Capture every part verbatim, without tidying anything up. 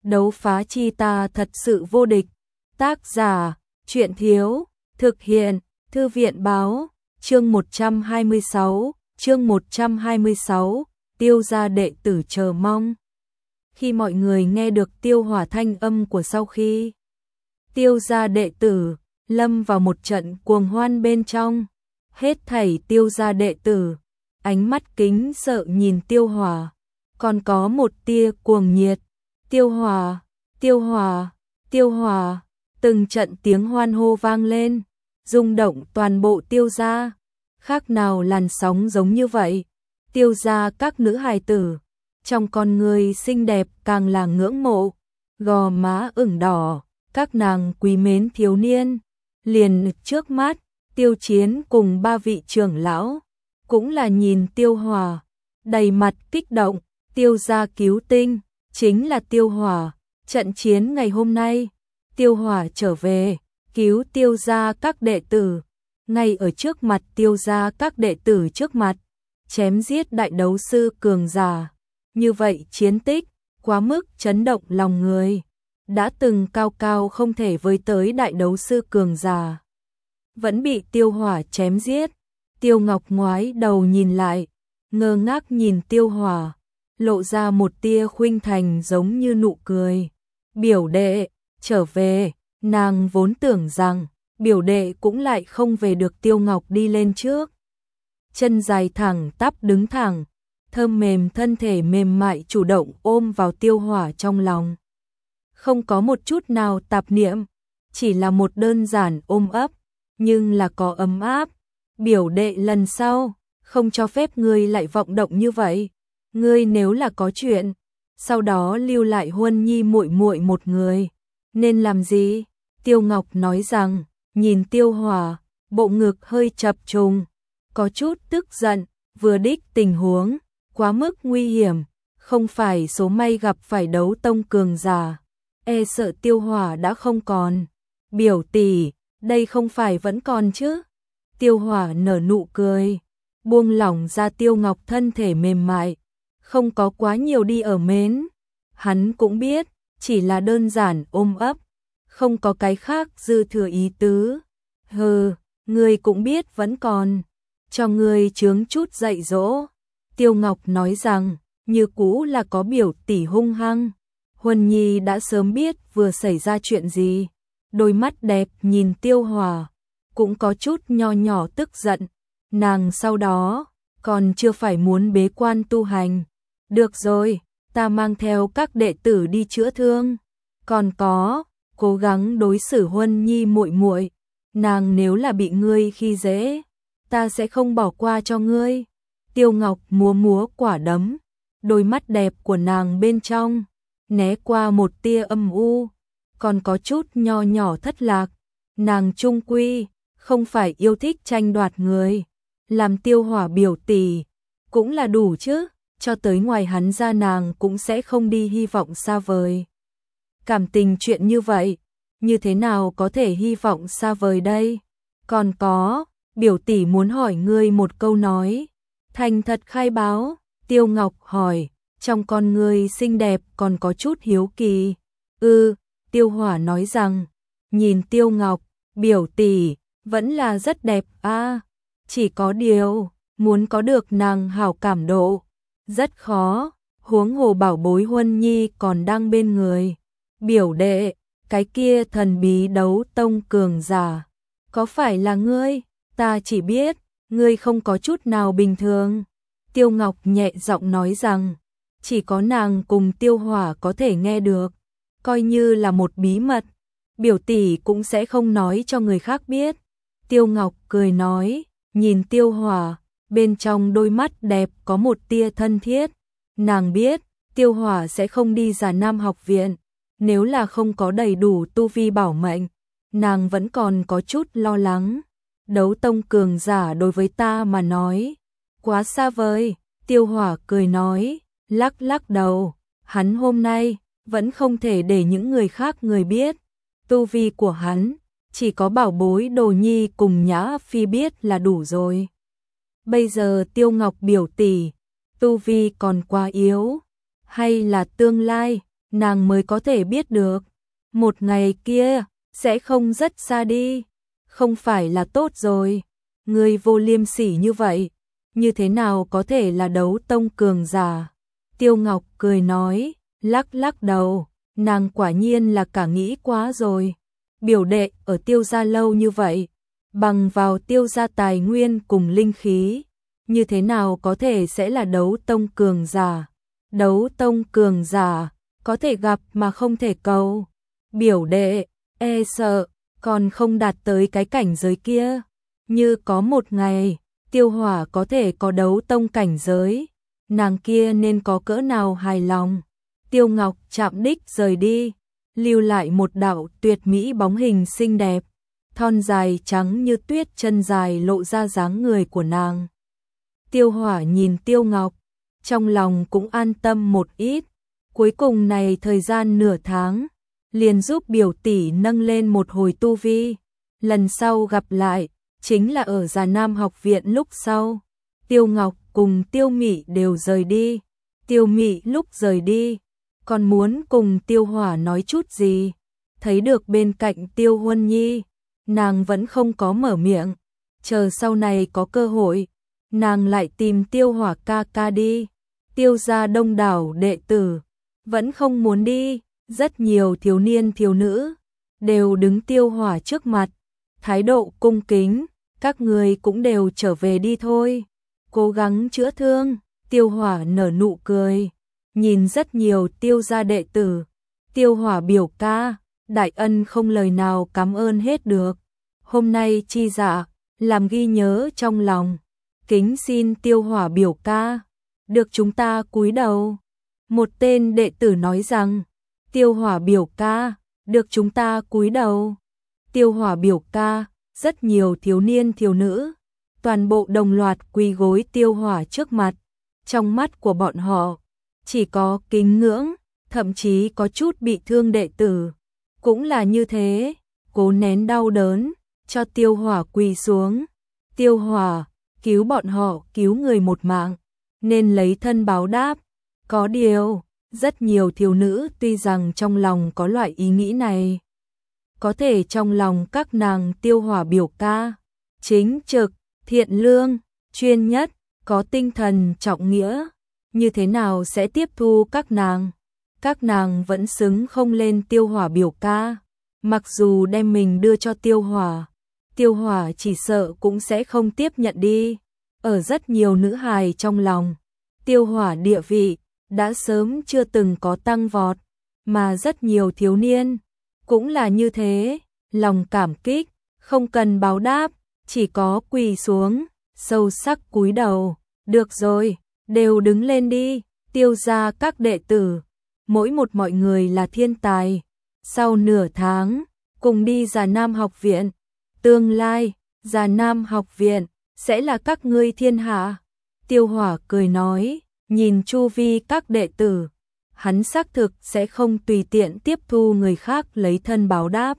đấu phá chi ta thật sự vô địch. Tác giả, Truyện Thiếu, thực hiện, Thư viện Báo, chương một trăm hai mươi sáu, chương một trăm hai mươi sáu, Tiêu gia đệ tử chờ mong. Khi mọi người nghe được Tiêu Hỏa thanh âm của sau khi Tiêu gia đệ tử lâm vào một trận cuồng hoan bên trong, hết thảy Tiêu gia đệ tử, ánh mắt kính sợ nhìn Tiêu Hỏa, còn có một tia cuồng nhiệt. Tiêu Hỏa, Tiêu Hỏa, Tiêu Hỏa, từng trận tiếng hoan hô vang lên, rung động toàn bộ Tiêu gia, khác nào làn sóng giống như vậy. Tiêu gia các nữ hài tử, trong con người xinh đẹp càng là ngưỡng mộ, gò má ửng đỏ, các nàng quý mến thiếu niên. Liền trước mắt, Tiêu Chiến cùng ba vị trưởng lão, cũng là nhìn Tiêu Hỏa, đầy mặt kích động. Tiêu gia cứu tinh, chính là Tiêu Hỏa. Trận chiến ngày hôm nay, Tiêu Hỏa trở về, cứu Tiêu gia các đệ tử, ngay ở trước mặt Tiêu gia các đệ tử trước mặt, chém giết đại đấu sư cường giả. Như vậy chiến tích, quá mức chấn động lòng người. Đã từng cao cao không thể với tới đại đấu sư cường giả, vẫn bị Tiêu Hỏa chém giết. Tiêu Ngọc ngoái đầu nhìn lại, ngơ ngác nhìn Tiêu Hỏa, lộ ra một tia khuynh thành giống như nụ cười. Biểu đệ, trở về, nàng vốn tưởng rằng, biểu đệ cũng lại không về được. Tiêu Ngọc đi lên trước, chân dài thẳng tắp đứng thẳng, thơm mềm thân thể mềm mại chủ động ôm vào Tiêu Hỏa trong lòng. Không có một chút nào tạp niệm, chỉ là một đơn giản ôm ấp, nhưng là có ấm áp. Biểu đệ lần sau, không cho phép ngươi lại vọng động như vậy. Ngươi nếu là có chuyện, sau đó lưu lại Huân Nhi muội muội một người, nên làm gì? Tiêu Ngọc nói rằng, nhìn Tiêu Hỏa, bộ ngực hơi chập trùng, có chút tức giận, vừa đích tình huống, quá mức nguy hiểm, không phải số may gặp phải đấu tông cường giả, e sợ Tiêu Hỏa đã không còn. Biểu tỷ, đây không phải vẫn còn chứ? Tiêu Hỏa nở nụ cười, buông lỏng ra Tiêu Ngọc thân thể mềm mại, không có quá nhiều đi ở mến. Hắn cũng biết, chỉ là đơn giản ôm ấp, không có cái khác dư thừa ý tứ. Hừ, ngươi cũng biết vẫn còn, cho ngươi chướng chút dạy dỗ. Tiêu Ngọc nói rằng, như cũ là có biểu tỷ hung hăng. Huân Nhi đã sớm biết vừa xảy ra chuyện gì, đôi mắt đẹp nhìn Tiêu Hỏa, cũng có chút nho nhỏ tức giận. Nàng sau đó, còn chưa phải muốn bế quan tu hành. Được rồi, ta mang theo các đệ tử đi chữa thương. Còn có, cố gắng đối xử Huân Nhi muội muội, nàng nếu là bị ngươi khi dễ, ta sẽ không bỏ qua cho ngươi. Tiêu Ngọc múa múa quả đấm, đôi mắt đẹp của nàng bên trong né qua một tia âm u, còn có chút nho nhỏ thất lạc. Nàng trung quy không phải yêu thích tranh đoạt người, làm Tiêu Hỏa biểu tỷ cũng là đủ chứ, cho tới ngoài hắn ra nàng cũng sẽ không đi hy vọng xa vời. Cảm tình chuyện như vậy, như thế nào có thể hy vọng xa vời đây? Còn có, biểu tỷ muốn hỏi ngươi một câu nói, thành thật khai báo. Tiêu Ngọc hỏi, trong con ngươi xinh đẹp còn có chút hiếu kỳ. Ừ, Tiêu Hỏa nói rằng, nhìn Tiêu Ngọc, biểu tỷ vẫn là rất đẹp a, à, chỉ có điều, muốn có được nàng hảo cảm độ rất khó, huống hồ bảo bối Huân Nhi còn đang bên người. Biểu đệ, cái kia thần bí đấu tông cường giả, có phải là ngươi? Ta chỉ biết, ngươi không có chút nào bình thường. Tiêu Ngọc nhẹ giọng nói rằng, chỉ có nàng cùng Tiêu Hỏa có thể nghe được, coi như là một bí mật, biểu tỷ cũng sẽ không nói cho người khác biết. Tiêu Ngọc cười nói, nhìn Tiêu Hỏa, bên trong đôi mắt đẹp có một tia thân thiết. Nàng biết, Tiêu Hỏa sẽ không đi Già Nam học viện, nếu là không có đầy đủ tu vi bảo mệnh, nàng vẫn còn có chút lo lắng. Đấu tông cường giả đối với ta mà nói, quá xa vời. Tiêu Hỏa cười nói, lắc lắc đầu, hắn hôm nay vẫn không thể để những người khác người biết. Tu vi của hắn, chỉ có bảo bối Đồ Nhi cùng Nhã Phi biết là đủ rồi. Bây giờ Tiêu Ngọc biểu tỷ, tu vi còn quá yếu, hay là tương lai, nàng mới có thể biết được. Một ngày kia, sẽ không rất xa đi. Không phải là tốt rồi. Ngươi vô liêm sỉ như vậy, như thế nào có thể là đấu tông cường giả? Tiêu Ngọc cười nói, lắc lắc đầu, nàng quả nhiên là cả nghĩ quá rồi. Biểu đệ ở Tiêu gia lâu như vậy, bằng vào Tiêu gia tài nguyên cùng linh khí, như thế nào có thể sẽ là đấu tông cường giả? Đấu tông cường giả, có thể gặp mà không thể cầu. Biểu đệ, e sợ, còn không đạt tới cái cảnh giới kia. Như có một ngày, Tiêu Hỏa có thể có đấu tông cảnh giới, nàng kia nên có cỡ nào hài lòng. Tiêu Ngọc chạm đích rời đi, lưu lại một đạo tuyệt mỹ bóng hình xinh đẹp, thon dài trắng như tuyết, chân dài lộ ra dáng người của nàng. Tiêu Hỏa nhìn Tiêu Ngọc, trong lòng cũng an tâm một ít. Cuối cùng này thời gian nửa tháng, liền giúp biểu tỷ nâng lên một hồi tu vi. Lần sau gặp lại, chính là ở Già Nam học viện lúc sau. Tiêu Ngọc cùng Tiêu Mị đều rời đi. Tiêu Mị lúc rời đi, còn muốn cùng Tiêu Hỏa nói chút gì. Thấy được bên cạnh Tiêu Huân Nhi, nàng vẫn không có mở miệng. Chờ sau này có cơ hội, nàng lại tìm Tiêu Hỏa ca ca đi. Tiêu gia đông đảo đệ tử, vẫn không muốn đi. Rất nhiều thiếu niên thiếu nữ, đều đứng Tiêu Hỏa trước mặt. Thái độ cung kính, các người cũng đều trở về đi thôi. Cố gắng chữa thương. Tiêu Hỏa nở nụ cười, nhìn rất nhiều Tiêu gia đệ tử. Tiêu Hỏa biểu ca, đại ân không lời nào cảm ơn hết được. Hôm nay chi dạ, làm ghi nhớ trong lòng. Kính xin Tiêu Hỏa biểu ca, được chúng ta cúi đầu. Một tên đệ tử nói rằng, Tiêu Hỏa biểu ca, được chúng ta cúi đầu. Tiêu Hỏa biểu ca, rất nhiều thiếu niên thiếu nữ, toàn bộ đồng loạt quỳ gối Tiêu Hỏa trước mặt. Trong mắt của bọn họ, chỉ có kính ngưỡng, thậm chí có chút bị thương đệ tử. Cũng là như thế, cố nén đau đớn, cho Tiêu Hỏa quỳ xuống. Tiêu Hỏa, cứu bọn họ, cứu người một mạng, nên lấy thân báo đáp. Có điều, rất nhiều thiếu nữ tuy rằng trong lòng có loại ý nghĩ này, có thể trong lòng các nàng Tiêu Hỏa biểu ca, chính trực, thiện lương, chuyên nhất, có tinh thần trọng nghĩa, như thế nào sẽ tiếp thu các nàng? Các nàng vẫn xứng không lên Tiêu Hỏa biểu ca, mặc dù đem mình đưa cho Tiêu Hỏa, Tiêu Hỏa chỉ sợ cũng sẽ không tiếp nhận đi. Ở rất nhiều nữ hài trong lòng, Tiêu Hỏa địa vị đã sớm chưa từng có tăng vọt, mà rất nhiều thiếu niên cũng là như thế, lòng cảm kích, không cần báo đáp, chỉ có quỳ xuống, sâu sắc cúi đầu. Được rồi, đều đứng lên đi. Tiêu gia các đệ tử, mỗi một mọi người là thiên tài. Sau nửa tháng, cùng đi Già Nam học viện. Tương lai, Già Nam học viện sẽ là các ngươi thiên hạ. Tiêu Hỏa cười nói, nhìn chu vi các đệ tử, hắn xác thực sẽ không tùy tiện tiếp thu người khác lấy thân báo đáp.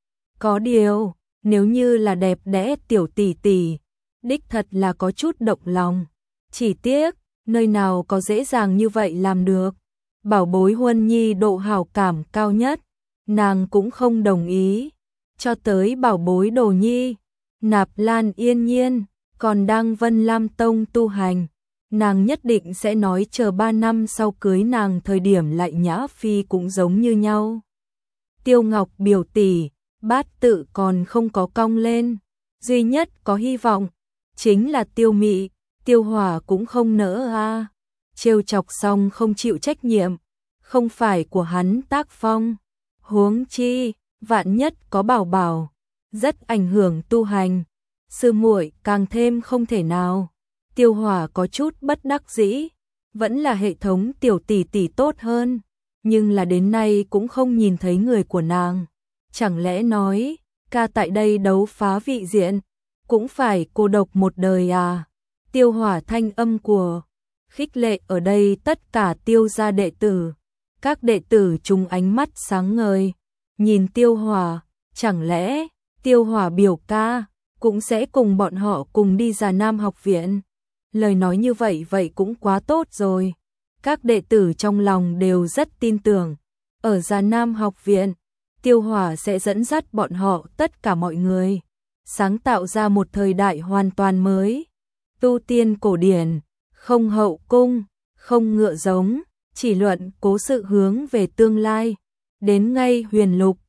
Có điều, nếu như là đẹp đẽ tiểu tỷ tỷ, đích thật là có chút động lòng. Chỉ tiếc, nơi nào có dễ dàng như vậy làm được. Bảo bối Huân Nhi độ hảo cảm cao nhất, nàng cũng không đồng ý. Cho tới bảo bối Đồ Nhi, Nạp Lan Yên Nhiên, còn đang Vân Lam Tông tu hành, nàng nhất định sẽ nói chờ ba năm sau cưới nàng thời điểm lại Nhã Phi cũng giống như nhau. Tiêu Ngọc biểu tỷ, bát tự còn không có cong lên, duy nhất có hy vọng chính là Tiêu Mị. Tiêu Hỏa cũng không nỡ a, à. Trêu chọc xong không chịu trách nhiệm, không phải của hắn tác phong. Huống chi, vạn nhất có bảo bảo, rất ảnh hưởng tu hành, sư muội càng thêm không thể nào. Tiêu Hỏa có chút bất đắc dĩ, vẫn là hệ thống tiểu tỷ tỷ tốt hơn, nhưng là đến nay cũng không nhìn thấy người của nàng. Chẳng lẽ nói, ca tại đây đấu phá vị diện, cũng phải cô độc một đời à? Tiêu Hỏa thanh âm của khích lệ ở đây tất cả Tiêu gia đệ tử. Các đệ tử chung ánh mắt sáng ngời, nhìn Tiêu Hỏa, chẳng lẽ Tiêu Hỏa biểu ca cũng sẽ cùng bọn họ cùng đi Già Nam học viện? Lời nói như vậy vậy cũng quá tốt rồi. Các đệ tử trong lòng đều rất tin tưởng, Ở Già Nam học viện, Tiêu Hỏa sẽ dẫn dắt bọn họ tất cả mọi người, sáng tạo ra một thời đại hoàn toàn mới. Tu tiên cổ điển, không hậu cung, không ngựa giống, chỉ luận cố sự hướng về tương lai. Đến ngay huyền lục,